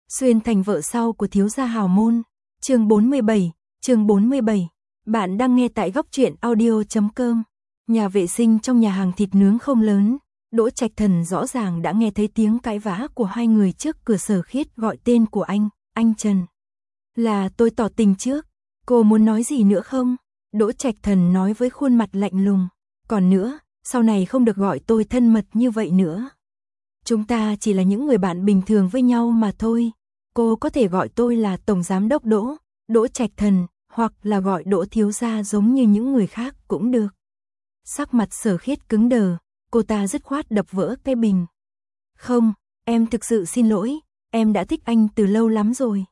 Xuyên thành vợ sau của thiếu gia hào môn. Chương 47. Bạn đang nghe tại góc truyện audio.com. Nhà vệ sinh trong nhà hàng thịt nướng không lớn. Đỗ Trạch Thần rõ ràng đã nghe thấy tiếng cãi vã của hai người trước cửa. Sở Khiết gọi tên của anh Trần. Là tôi tỏ tình trước. Cô muốn nói gì nữa không? Đỗ Trạch Thần nói với khuôn mặt lạnh lùng. Còn nữa, sau này không được gọi tôi thân mật như vậy nữa. Chúng ta chỉ là những người bạn bình thường với nhau mà thôi. Cô có thể gọi tôi là Tổng Giám đốc Đỗ Trạch Thần, hoặc là gọi Đỗ thiếu gia giống như những người khác cũng được. Sắc mặt Sở Khiết cứng đờ, cô ta dứt khoát đập vỡ cái bình. Không, em thực sự xin lỗi, em đã thích anh từ lâu lắm rồi.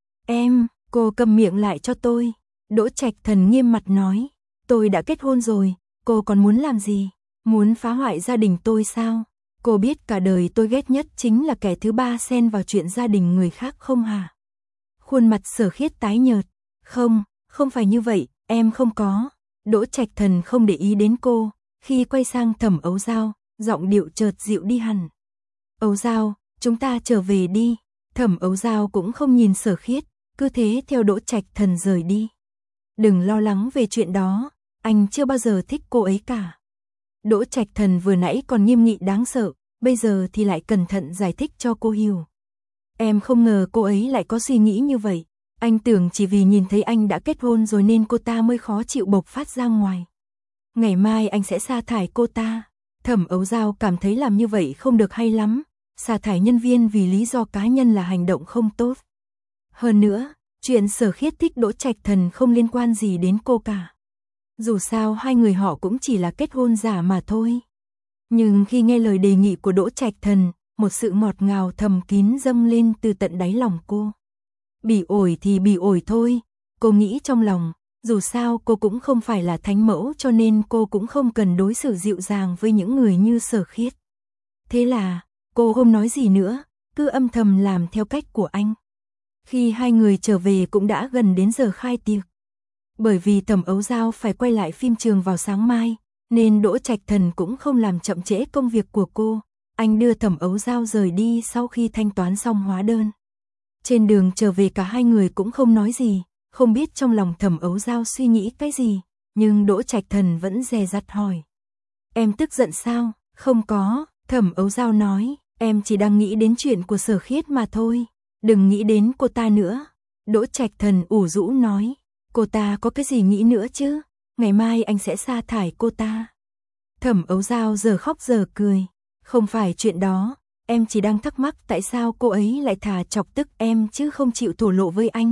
Cô cầm miệng lại cho tôi. Đỗ Trạch Thần nghiêm mặt nói, tôi đã kết hôn rồi, cô còn muốn làm gì? Muốn phá hoại gia đình tôi sao? Cô biết cả đời tôi ghét nhất chính là kẻ thứ ba xen vào chuyện gia đình người khác không hả? Khuôn mặt Sở Khiết tái nhợt. Không phải như vậy, em không có. Đỗ Trạch Thần không để ý đến cô, khi quay sang Thẩm Ấu Dao, giọng điệu chợt dịu đi hẳn. Ấu Dao, chúng ta trở về đi. Thẩm Ấu Dao cũng không nhìn Sở Khiết, cứ thế theo Đỗ Trạch Thần rời đi. Đừng lo lắng về chuyện đó, anh chưa bao giờ thích cô ấy cả. Đỗ Trạch Thần vừa nãy còn nghiêm nghị đáng sợ, bây giờ thì lại cẩn thận giải thích cho cô hiểu. Em không ngờ cô ấy lại có suy nghĩ như vậy. Anh tưởng chỉ vì nhìn thấy anh đã kết hôn rồi nên cô ta mới khó chịu bộc phát ra ngoài. Ngày mai anh sẽ sa thải cô ta. Thẩm Ấu Dao cảm thấy làm như vậy không được hay lắm. Sa thải nhân viên vì lý do cá nhân là hành động không tốt. Hơn nữa, chuyện Sở Khiết thích Đỗ Trạch Thần không liên quan gì đến cô cả. Dù sao hai người họ cũng chỉ là kết hôn giả mà thôi. Nhưng khi nghe lời đề nghị của Đỗ Trạch Thần, một sự ngọt ngào thầm kín dâng lên từ tận đáy lòng cô. Bị ổi thì bị ổi thôi, cô nghĩ trong lòng, dù sao cô cũng không phải là thánh mẫu cho nên cô cũng không cần đối xử dịu dàng với những người như Sở Khiết. Thế là, cô không nói gì nữa, cứ âm thầm làm theo cách của anh. Khi hai người trở về cũng đã gần đến giờ khai tiệc. Bởi vì Thẩm Ấu Dao phải quay lại phim trường vào sáng mai, nên Đỗ Trạch Thần cũng không làm chậm trễ công việc của cô. Anh đưa Thẩm Ấu Dao rời đi sau khi thanh toán xong hóa đơn. Trên đường trở về cả hai người cũng không nói gì, không biết trong lòng Thẩm Ấu Dao suy nghĩ cái gì, nhưng Đỗ Trạch Thần vẫn dè dặt hỏi. Em tức giận sao? Không có, Thẩm Ấu Dao nói, em chỉ đang nghĩ đến chuyện của Sở Khiết mà thôi, đừng nghĩ đến cô ta nữa. Đỗ Trạch Thần ủ rũ nói, cô ta có cái gì nghĩ nữa chứ, ngày mai anh sẽ sa thải cô ta. Thẩm Ấu Dao giờ khóc giờ cười, không phải chuyện đó. Em chỉ đang thắc mắc tại sao cô ấy lại thà chọc tức em chứ không chịu thổ lộ với anh.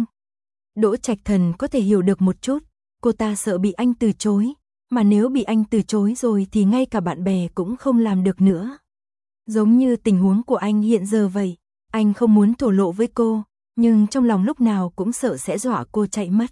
Đỗ Trạch Thần có thể hiểu được một chút, cô ta sợ bị anh từ chối, mà nếu bị anh từ chối rồi thì ngay cả bạn bè cũng không làm được nữa. Giống như tình huống của anh hiện giờ vậy, anh không muốn thổ lộ với cô, nhưng trong lòng lúc nào cũng sợ sẽ dọa cô chạy mất.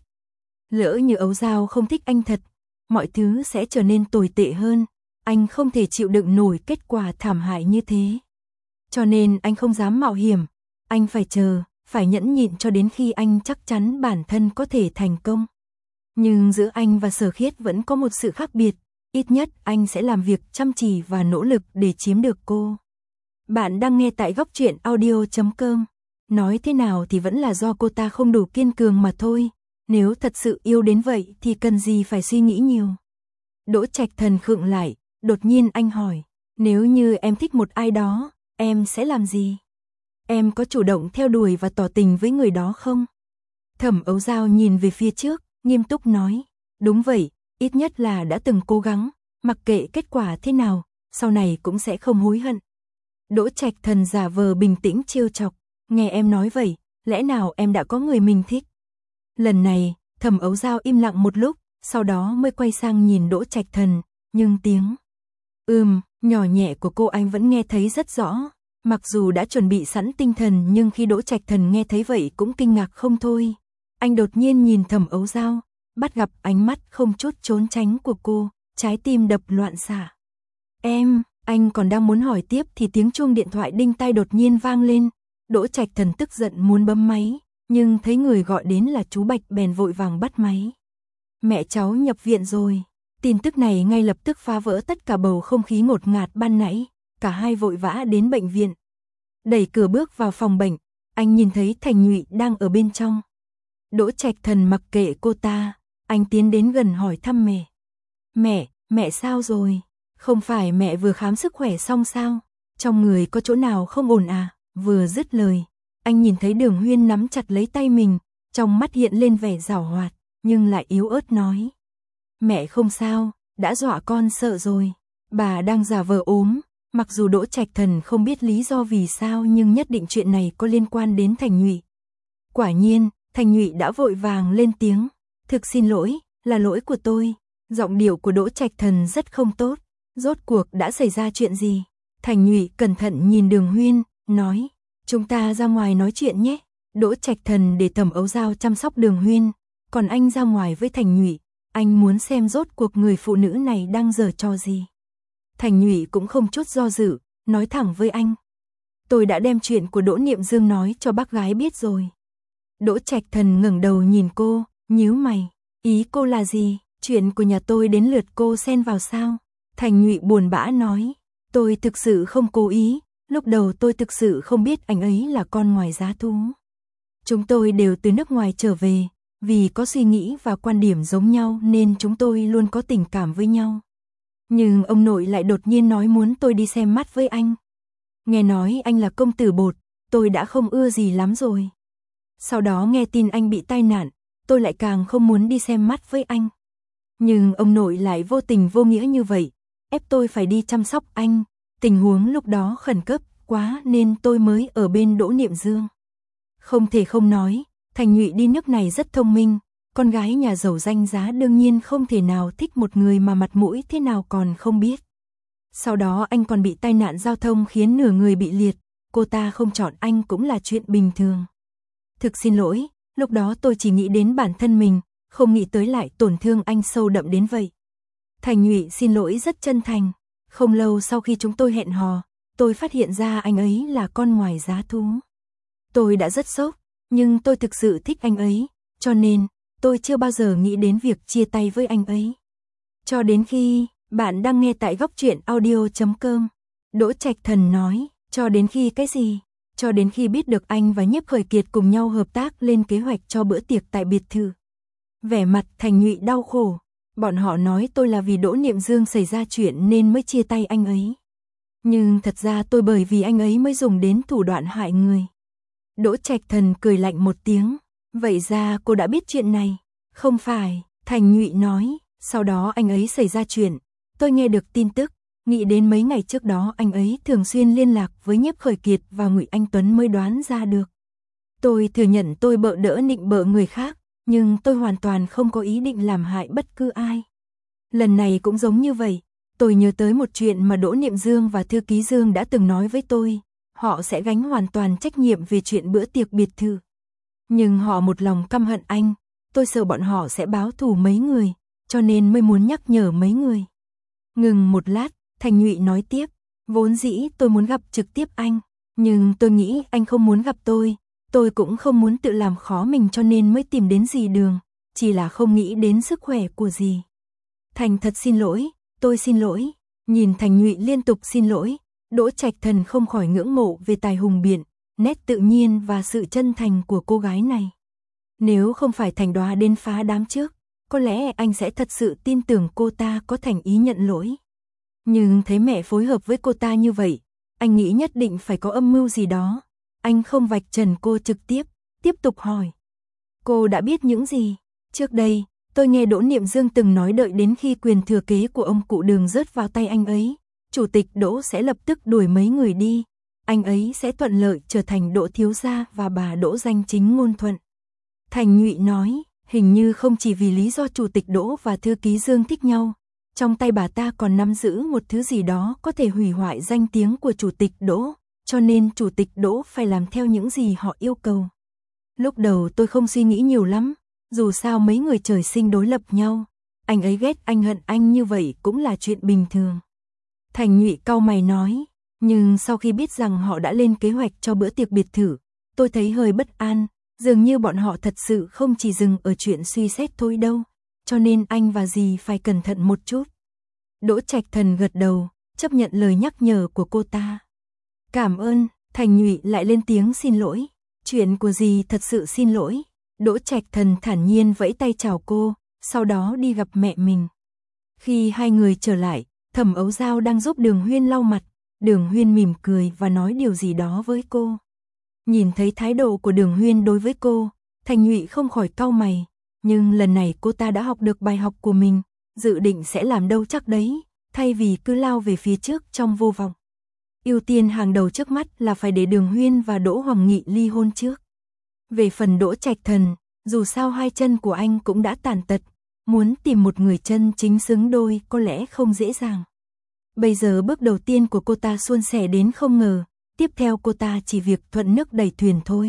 Lỡ như Ấu Dao không thích anh thật, mọi thứ sẽ trở nên tồi tệ hơn, anh không thể chịu đựng nổi kết quả thảm hại như thế. Cho nên anh không dám mạo hiểm, anh phải chờ, phải nhẫn nhịn cho đến khi anh chắc chắn bản thân có thể thành công. Nhưng giữa anh và Sở Khiết vẫn có một sự khác biệt, ít nhất anh sẽ làm việc chăm chỉ và nỗ lực để chiếm được cô. Bạn đang nghe tại góc truyện audio.com. Nói thế nào thì vẫn là do cô ta không đủ kiên cường mà thôi, nếu thật sự yêu đến vậy thì cần gì phải suy nghĩ nhiều. Đỗ Trạch Thần khựng lại, đột nhiên anh hỏi, nếu như em thích một ai đó, em sẽ làm gì? Em có chủ động theo đuổi và tỏ tình với người đó không? Thẩm Ấu Dao nhìn về phía trước, nghiêm túc nói, đúng vậy, ít nhất là đã từng cố gắng, mặc kệ kết quả thế nào, sau này cũng sẽ không hối hận. Đỗ Trạch Thần giả vờ bình tĩnh trêu chọc, nghe em nói vậy, lẽ nào em đã có người mình thích? Lần này, Thẩm Ấu Dao im lặng một lúc, sau đó mới quay sang nhìn Đỗ Trạch Thần, nhưng tiếng nhỏ nhẹ của cô anh vẫn nghe thấy rất rõ. Mặc dù đã chuẩn bị sẵn tinh thần nhưng khi Đỗ Trạch Thần nghe thấy vậy cũng kinh ngạc không thôi. Anh đột nhiên nhìn Thẩm Ấu Dao, bắt gặp ánh mắt không chút trốn tránh của cô, trái tim đập loạn xạ. Anh còn đang muốn hỏi tiếp thì tiếng chuông điện thoại đinh tai đột nhiên vang lên. Đỗ Trạch Thần tức giận muốn bấm máy, nhưng thấy người gọi đến là chú Bạch bèn vội vàng bắt máy. Mẹ cháu nhập viện rồi. Tin tức này ngay lập tức phá vỡ tất cả bầu không khí ngột ngạt ban nãy, cả hai vội vã đến bệnh viện. Đẩy cửa bước vào phòng bệnh, anh nhìn thấy Thành Nhụy đang ở bên trong. Đỗ Trạch Thần mặc kệ cô ta, anh tiến đến gần hỏi thăm mẹ. Mẹ sao rồi? Không phải mẹ vừa khám sức khỏe xong sao? Trong người có chỗ nào không ổn à? Vừa dứt lời, anh nhìn thấy Đường Huyên nắm chặt lấy tay mình, trong mắt hiện lên vẻ giảo hoạt, nhưng lại yếu ớt nói. Mẹ không sao, đã dọa con sợ rồi. Bà đang giả vờ ốm, mặc dù Đỗ Trạch Thần không biết lý do vì sao nhưng nhất định chuyện này có liên quan đến Thành Nhụy. Quả nhiên, Thành Nhụy đã vội vàng lên tiếng. Thực xin lỗi, là lỗi của tôi. Giọng điệu của Đỗ Trạch Thần rất không tốt. Rốt cuộc đã xảy ra chuyện gì? Thành Nhụy cẩn thận nhìn Đường Huyên, nói. Chúng ta ra ngoài nói chuyện nhé. Đỗ Trạch Thần để Thẩm Ấu Giao chăm sóc Đường Huyên, còn anh ra ngoài với Thành Nhụy. Anh muốn xem rốt cuộc người phụ nữ này đang giở trò gì. Thành Nhụy cũng không chút do dự, nói thẳng với anh. Tôi đã đem chuyện của Đỗ Niệm Dương nói cho bác gái biết rồi. Đỗ Trạch Thần ngẩng đầu nhìn cô, nhíu mày. Ý cô là gì? Chuyện của nhà tôi đến lượt cô xen vào sao? Thành Nhụy buồn bã nói. Tôi thực sự không cố ý, lúc đầu tôi thực sự không biết anh ấy là con ngoài giá thú. Chúng tôi đều từ nước ngoài trở về, vì có suy nghĩ và quan điểm giống nhau nên chúng tôi luôn có tình cảm với nhau. Nhưng ông nội lại đột nhiên nói muốn tôi đi xem mắt với anh. Nghe nói anh là công tử bột, tôi đã không ưa gì lắm rồi. Sau đó nghe tin anh bị tai nạn, tôi lại càng không muốn đi xem mắt với anh. Nhưng ông nội lại vô tình vô nghĩa như vậy, ép tôi phải đi chăm sóc anh. Tình huống lúc đó khẩn cấp quá nên tôi mới ở bên Đỗ Niệm Dương. Không thể không nói, Thành Nhụy đi nước này rất thông minh. Con gái nhà giàu danh giá đương nhiên không thể nào thích một người mà mặt mũi thế nào còn không biết. Sau đó anh còn bị tai nạn giao thông khiến nửa người bị liệt, cô ta không chọn anh cũng là chuyện bình thường. Thực xin lỗi, lúc đó tôi chỉ nghĩ đến bản thân mình, không nghĩ tới lại tổn thương anh sâu đậm đến vậy. Thành Nhụy xin lỗi rất chân thành. Không lâu sau khi chúng tôi hẹn hò, tôi phát hiện ra anh ấy là con ngoài giá thú. Tôi đã rất sốc, nhưng tôi thực sự thích anh ấy, cho nên tôi chưa bao giờ nghĩ đến việc chia tay với anh ấy. Cho đến khi, bạn đang nghe tại góc truyện audio.com. Đỗ Trạch Thần nói, cho đến khi cái gì? Cho đến khi biết được anh và Nhiếp Khởi Kiệt cùng nhau hợp tác lên kế hoạch cho bữa tiệc tại biệt thự. Vẻ mặt Thành Nhụy đau khổ. Bọn họ nói tôi là vì Đỗ Niệm Dương xảy ra chuyện nên mới chia tay anh ấy. Nhưng thật ra tôi bởi vì anh ấy mới dùng đến thủ đoạn hại người. Đỗ Trạch Thần cười lạnh một tiếng. Vậy ra cô đã biết chuyện này. Không phải, Thành Nhụy nói. Sau đó anh ấy xảy ra chuyện. Tôi nghe được tin tức. Nghĩ đến mấy ngày trước đó anh ấy thường xuyên liên lạc với Nhiếp Khởi Kiệt và Ngụy Anh Tuấn mới đoán ra được. Tôi thừa nhận tôi bợ đỡ nịnh bợ người khác, nhưng tôi hoàn toàn không có ý định làm hại bất cứ ai. Lần này cũng giống như vậy, tôi nhớ tới một chuyện mà Đỗ Niệm Dương và thư ký Dương đã từng nói với tôi, họ sẽ gánh hoàn toàn trách nhiệm về chuyện bữa tiệc biệt thự. Nhưng họ một lòng căm hận anh, tôi sợ bọn họ sẽ báo thù mấy người, cho nên mới muốn nhắc nhở mấy người. Ngừng một lát, Thành Nhụy nói tiếp, vốn dĩ tôi muốn gặp trực tiếp anh, nhưng tôi nghĩ anh không muốn gặp tôi cũng không muốn tự làm khó mình cho nên mới tìm đến dì Đường, chỉ là không nghĩ đến sức khỏe của dì. Thành thật xin lỗi, tôi xin lỗi. Nhìn Thành Nhụy liên tục xin lỗi, Đỗ Trạch Thần không khỏi ngưỡng mộ về tài hùng biện, nét tự nhiên và sự chân thành của cô gái này. Nếu không phải Thành Đoá đến phá đám trước, có lẽ anh sẽ thật sự tin tưởng cô ta có thành ý nhận lỗi. Nhưng thấy mẹ phối hợp với cô ta như vậy, anh nghĩ nhất định phải có âm mưu gì đó. Anh không vạch trần cô trực tiếp, tiếp tục hỏi. Cô đã biết những gì? Trước đây, tôi nghe Đỗ Niệm Dương từng nói đợi đến khi quyền thừa kế của ông cụ Đường rớt vào tay anh ấy, Chủ tịch Đỗ sẽ lập tức đuổi mấy người đi. Anh ấy sẽ thuận lợi trở thành Đỗ thiếu gia và bà Đỗ danh chính ngôn thuận. Thành Nhụy nói, hình như không chỉ vì lý do Chủ tịch Đỗ và thư ký Dương thích nhau. Trong tay bà ta còn nắm giữ một thứ gì đó có thể hủy hoại danh tiếng của Chủ tịch Đỗ, cho nên Chủ tịch Đỗ phải làm theo những gì họ yêu cầu. Lúc đầu tôi không suy nghĩ nhiều lắm, dù sao mấy người trời sinh đối lập nhau, anh ấy ghét anh hận anh như vậy cũng là chuyện bình thường. Thành Nhụy cau mày nói, nhưng sau khi biết rằng họ đã lên kế hoạch cho bữa tiệc biệt thự, tôi thấy hơi bất an, dường như bọn họ thật sự không chỉ dừng ở chuyện suy xét thôi đâu, cho nên anh và dì phải cẩn thận một chút. Đỗ Trạch Thần gật đầu, chấp nhận lời nhắc nhở của cô ta. Cảm ơn. Thành Nhụy lại lên tiếng xin lỗi. Chuyện của dì thật sự xin lỗi. Đỗ Trạch Thần thản nhiên vẫy tay chào cô, sau đó đi gặp mẹ mình. Khi hai người trở lại, Thẩm Ấu Dao đang giúp Đường Huyên lau mặt. Đường Huyên mỉm cười và nói điều gì đó với cô. Nhìn thấy thái độ của Đường Huyên đối với cô, Thành Nhụy không khỏi cau mày. Nhưng lần này cô ta đã học được bài học của mình, dự định sẽ làm đâu chắc đấy, thay vì cứ lao về phía trước trong vô vọng. Ưu tiên hàng đầu trước mắt là phải để Đường Huyên và Đỗ Hoàng Nghị ly hôn trước. Về phần Đỗ Trạch Thần, dù sao hai chân của anh cũng đã tàn tật, muốn tìm một người chân chính xứng đôi có lẽ không dễ dàng. Bây giờ bước đầu tiên của cô ta suôn sẻ đến không ngờ, tiếp theo cô ta chỉ việc thuận nước đẩy thuyền thôi.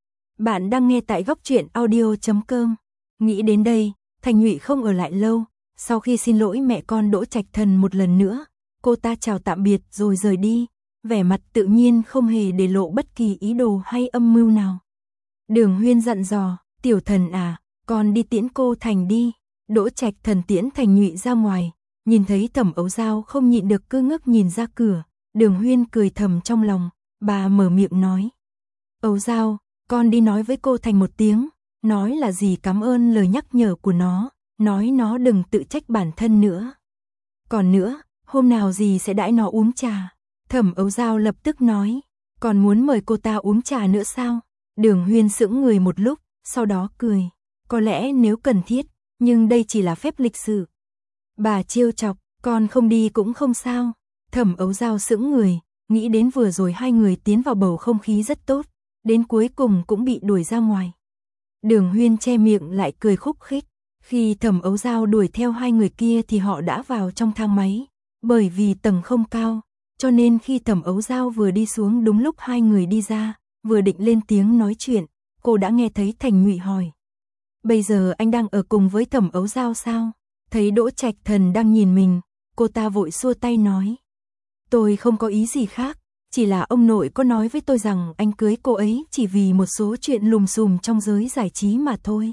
Bạn đang nghe tại góc truyện audio.com. Nghĩ đến đây, Thành Nhụy không ở lại lâu, sau khi xin lỗi mẹ con Đỗ Trạch Thần một lần nữa, cô ta chào tạm biệt rồi rời đi, vẻ mặt tự nhiên không hề để lộ bất kỳ ý đồ hay âm mưu nào. Đường Huyên dặn dò, tiểu thần à, con đi tiễn cô Thành đi. Đỗ Trạch Thần tiễn Thành Nhụy ra ngoài, nhìn thấy Thẩm Ấu Dao không nhịn được cứ ngước nhìn ra cửa, Đường Huyên cười thầm trong lòng, bà mở miệng nói. Ấu Dao, con đi nói với cô Thành một tiếng, nói là dì cảm ơn lời nhắc nhở của nó, nói nó đừng tự trách bản thân nữa. Còn nữa, hôm nào dì sẽ đãi nó uống trà. Thẩm Ấu Dao lập tức nói, còn muốn mời cô ta uống trà nữa sao? Đường Huyên sững người một lúc, sau đó cười, có lẽ nếu cần thiết, nhưng đây chỉ là phép lịch sự. Bà trêu chọc, con không đi cũng không sao. Thẩm Ấu Dao sững người, nghĩ đến vừa rồi hai người tiến vào bầu không khí rất tốt, đến cuối cùng cũng bị đuổi ra ngoài. Đường Huyên che miệng lại cười khúc khích, khi Thẩm Ấu Dao đuổi theo hai người kia thì họ đã vào trong thang máy, bởi vì tầng không cao, cho nên khi Thẩm Ấu Dao vừa đi xuống đúng lúc hai người đi ra, vừa định lên tiếng nói chuyện, cô đã nghe thấy Thành Nhụy hỏi. Bây giờ anh đang ở cùng với Thẩm Ấu Dao sao? Thấy Đỗ Trạch Thần đang nhìn mình, cô ta vội xua tay nói. Tôi không có ý gì khác, chỉ là ông nội có nói với tôi rằng anh cưới cô ấy chỉ vì một số chuyện lùm xùm trong giới giải trí mà thôi.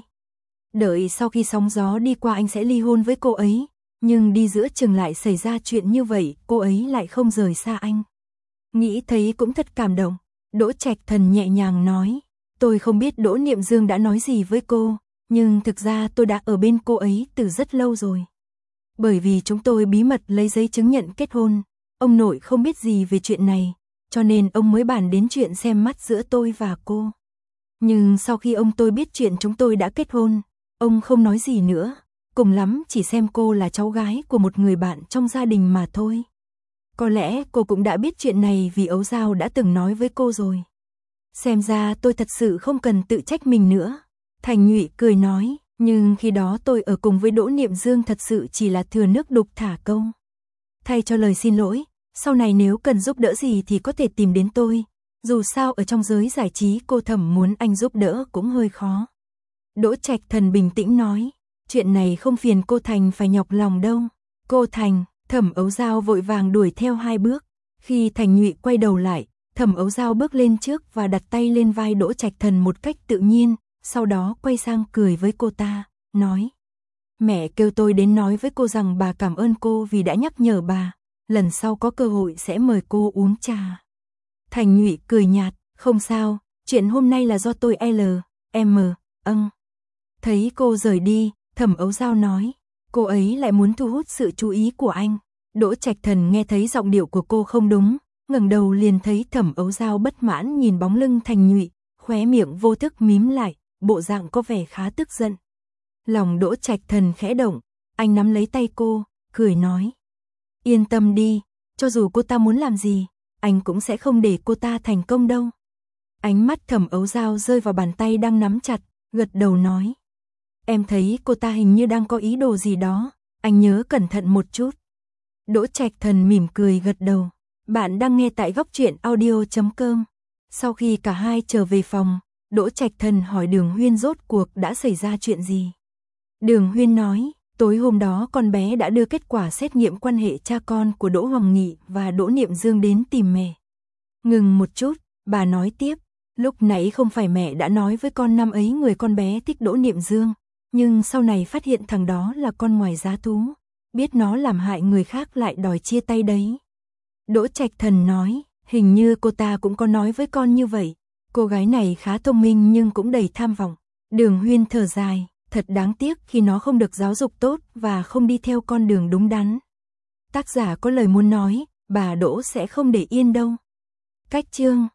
Đợi sau khi sóng gió đi qua anh sẽ ly hôn với cô ấy, nhưng đi giữa chừng lại xảy ra chuyện như vậy, cô ấy lại không rời xa anh. Nghĩ thấy cũng thật cảm động, Đỗ Trạch Thần nhẹ nhàng nói, tôi không biết Đỗ Niệm Dương đã nói gì với cô, nhưng thực ra tôi đã ở bên cô ấy từ rất lâu rồi. Bởi vì chúng tôi bí mật lấy giấy chứng nhận kết hôn, ông nội không biết gì về chuyện này, cho nên ông mới bàn đến chuyện xem mắt giữa tôi và cô. Nhưng sau khi ông tôi biết chuyện chúng tôi đã kết hôn, ông không nói gì nữa, cùng lắm chỉ xem cô là cháu gái của một người bạn trong gia đình mà thôi. Có lẽ cô cũng đã biết chuyện này vì Ấu Dao đã từng nói với cô rồi. Xem ra tôi thật sự không cần tự trách mình nữa. Thành Nhụy cười nói, nhưng khi đó tôi ở cùng với Đỗ Niệm Dương thật sự chỉ là thừa nước đục thả câu. Thay cho lời xin lỗi, sau này nếu cần giúp đỡ gì thì có thể tìm đến tôi. Dù sao ở trong giới giải trí cô Thẩm muốn anh giúp đỡ cũng hơi khó. Đỗ Trạch Thần bình tĩnh nói, chuyện này không phiền cô Thành phải nhọc lòng đâu. Cô Thành, Thẩm Ấu Dao vội vàng đuổi theo hai bước. Khi Thành Nhụy quay đầu lại, Thẩm Ấu Dao bước lên trước và đặt tay lên vai Đỗ Trạch Thần một cách tự nhiên, sau đó quay sang cười với cô ta, nói. Mẹ kêu tôi đến nói với cô rằng bà cảm ơn cô vì đã nhắc nhở bà, lần sau có cơ hội sẽ mời cô uống trà. Thành Nhụy cười nhạt, không sao, chuyện hôm nay là do tôi Thấy cô rời đi, Thẩm Ấu Dao nói, cô ấy lại muốn thu hút sự chú ý của anh. Đỗ Trạch Thần nghe thấy giọng điệu của cô không đúng, ngẩng đầu liền thấy Thẩm Ấu Dao bất mãn nhìn bóng lưng Thành Nhụy, khóe miệng vô thức mím lại, bộ dạng có vẻ khá tức giận. Lòng Đỗ Trạch Thần khẽ động, anh nắm lấy tay cô, cười nói. Yên tâm đi, cho dù cô ta muốn làm gì, anh cũng sẽ không để cô ta thành công đâu. Ánh mắt Thẩm Ấu Dao rơi vào bàn tay đang nắm chặt, gật đầu nói. Em thấy cô ta hình như đang có ý đồ gì đó, anh nhớ cẩn thận một chút. Đỗ Trạch Thần mỉm cười gật đầu. Bạn đang nghe tại góc truyện audio.com. Sau khi cả hai trở về phòng, Đỗ Trạch Thần hỏi Đường Huyên rốt cuộc đã xảy ra chuyện gì. Đường Huyên nói, tối hôm đó con bé đã đưa kết quả xét nghiệm quan hệ cha con của Đỗ Hoàng Nghị và Đỗ Niệm Dương đến tìm mẹ. Ngừng một chút, bà nói tiếp, lúc nãy không phải mẹ đã nói với con năm ấy người con bé thích Đỗ Niệm Dương, nhưng sau này phát hiện thằng đó là con ngoài giá thú, biết nó làm hại người khác lại đòi chia tay đấy. Đỗ Trạch Thần nói, hình như cô ta cũng có nói với con như vậy, Cô gái này khá thông minh nhưng cũng đầy tham vọng. Đường Huyên thở dài, thật đáng tiếc khi nó không được giáo dục tốt và không đi theo con đường đúng đắn. Tác giả có lời muốn nói, bà Đỗ sẽ không để yên đâu. Cách chương